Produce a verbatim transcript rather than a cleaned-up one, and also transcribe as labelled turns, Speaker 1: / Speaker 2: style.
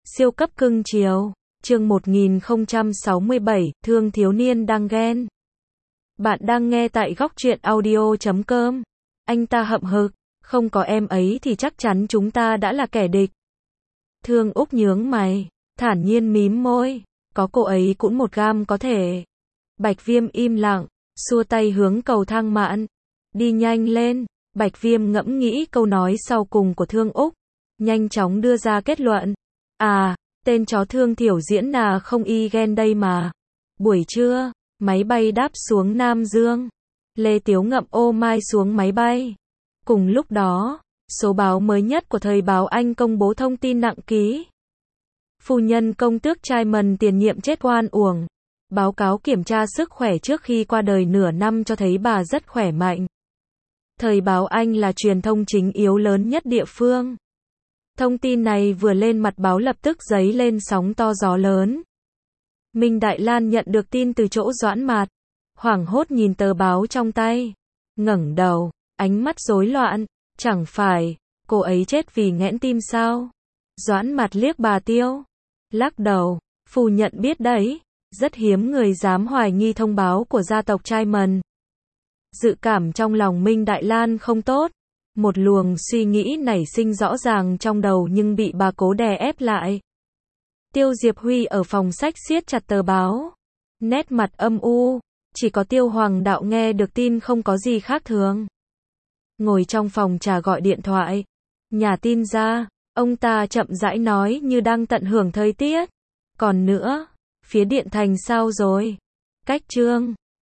Speaker 1: Siêu cấp cưng chiều. Chương một nghìn không trăm sáu mươi bảy, thương thiếu niên đang ghen. Bạn đang nghe tại góc truyện audio chấm com. Anh ta hậm hực, không có em ấy thì chắc chắn chúng ta đã là kẻ địch. Thương Úc nhướng mày, thản nhiên mím môi, có cô ấy cũng một gam có thể. Bạch Viêm im lặng, xua tay hướng cầu thang mạn. Đi nhanh lên. Bạch Viêm ngẫm nghĩ câu nói sau cùng của Thương Úc, nhanh chóng đưa ra kết luận. À, tên chó Thương Thiểu Diễn là không y ghen đây mà. Buổi trưa, máy bay đáp xuống Nam Dương. Lê Tiếu ngậm ô mai xuống máy bay. Cùng lúc đó, số báo mới nhất của Thời báo Anh công bố thông tin nặng ký. Phu nhân công tước Chairman tiền nhiệm chết oan uổng. Báo cáo kiểm tra sức khỏe trước khi qua đời nửa năm cho thấy bà rất khỏe mạnh. Thời báo Anh là truyền thông chính yếu lớn nhất địa phương. Thông tin này vừa lên mặt báo lập tức dấy lên sóng to gió lớn. Minh Đại Lan nhận được tin từ chỗ Doãn Mạt, hoảng hốt nhìn tờ báo trong tay, ngẩng đầu, ánh mắt rối loạn, chẳng phải cô ấy chết vì nghẽn tim sao? Doãn Mạt liếc bà Tiêu, lắc đầu, phu nhận biết đấy, rất hiếm người dám hoài nghi thông báo của gia tộc Chairman. Dự cảm trong lòng Minh Đại Lan không tốt, một luồng suy nghĩ nảy sinh rõ ràng trong đầu nhưng bị bà cố đè ép lại. Tiêu Diệp Huy ở phòng sách siết chặt tờ báo, nét mặt âm u, chỉ có Tiêu Hoàng Đạo nghe được tin không có gì khác thường. Ngồi trong phòng trà gọi điện thoại, nhà tin ra, ông ta chậm rãi nói như đang tận hưởng thời tiết. Còn nữa, phía Điện Thành sao rồi? Cách Trương,